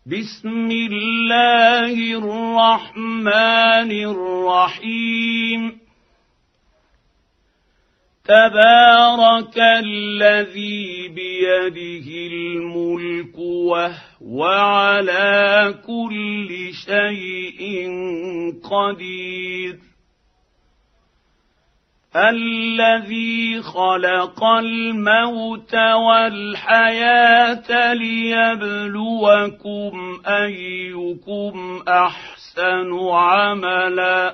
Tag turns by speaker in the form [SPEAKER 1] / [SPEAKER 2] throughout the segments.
[SPEAKER 1] بسم الله الرحمن الرحيم تبارك الذي بيده الملك وهو على كل شيء قدير الذي خلق الموت والحياة ليبلوكم أيكم أحسن عملا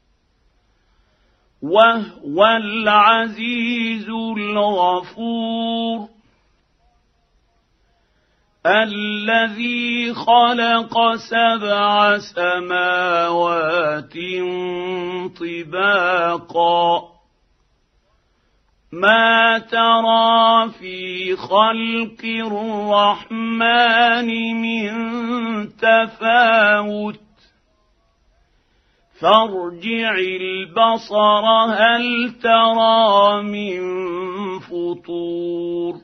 [SPEAKER 1] وهو العزيز الغفور الذي خلق 7 سماوات طباقا ما ترى في خلق الرحمن من تفاوت فارجع البصر هل ترى من فطور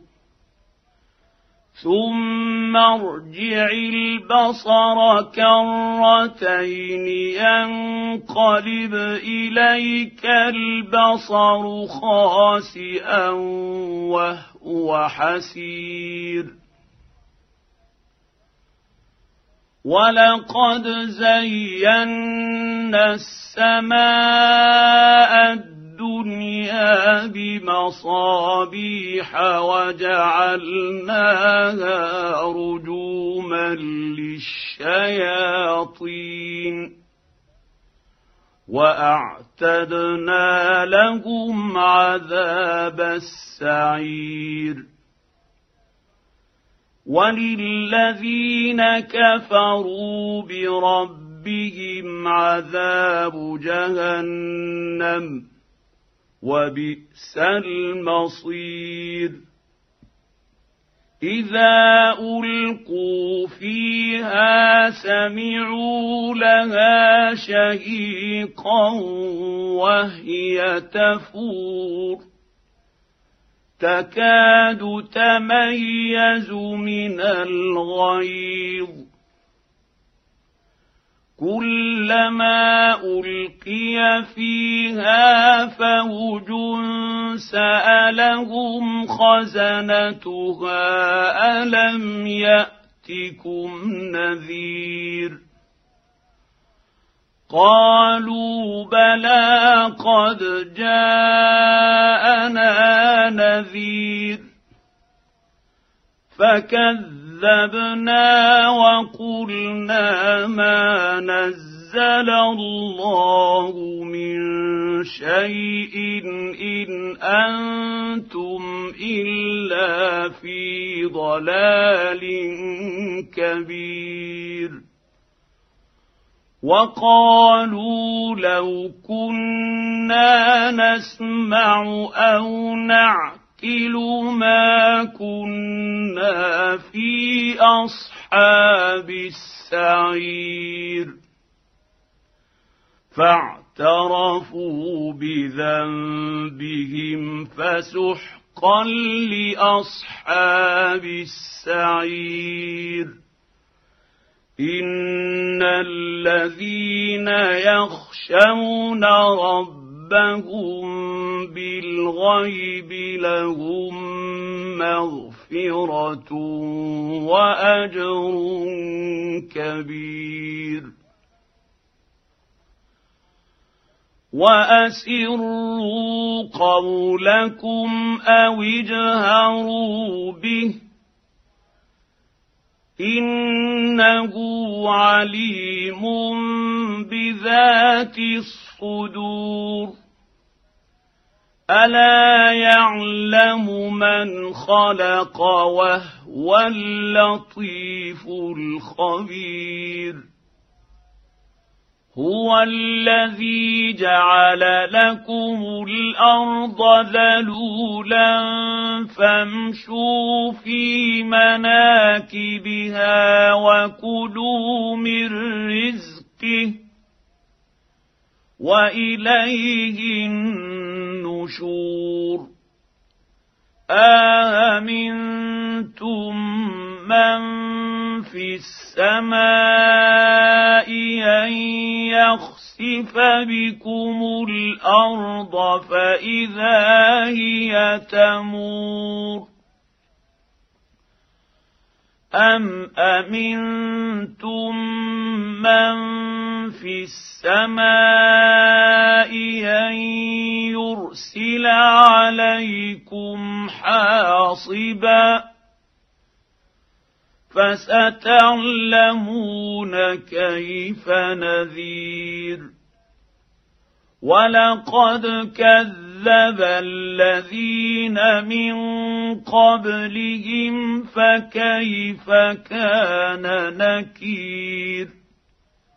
[SPEAKER 1] ثم ارجع البصر كرتين ينقلب إليك البصر خاسئا وهو حسير ولقد زينا السماء الدنيا بمصابيح وجعلناها رجوما للشياطين وأعتدنا لهم عذاب السعير وللذين كفروا بربهم عذاب جهنم وبئس المصير إذا ألقوا فيها سمعوا لها شهيقا وهي تفور تكاد تميز من الغيظ كلما ألقي فيها فوج سألهم خزنتها ألم يأتكم نذير قالوا بلى قد جاءنا نذير فكذبنا وقلنا ما نزل الله من شيء إن أنتم إلا في ضلال كبير وقالوا لو كنا نسمع أو نعقل ما كنا في أصحاب السعير فاعترفوا بذنبهم فسحقا لأصحاب السعير إن الذين يخشون ربهم بالغيب لهم مغفرة وأجر كبير وأسروا قولكم أو اجهروا به إنه عليم بذات الصدور ألا يعلم من خلق وهو اللطيف الخبير هو الذي جعل لكم الأرض ذلولا فامشوا في مناكبها وكلوا من رزقه وإليه النشور أأمنتم من في السماء أن يخسف بكم الأرض فإذا هي تمور أم أمنتم من في السماء أن يرسل عليكم حاصبا فستعلمون كيف نذير ولقد كذب الذين من قبلهم فكيف كان نكير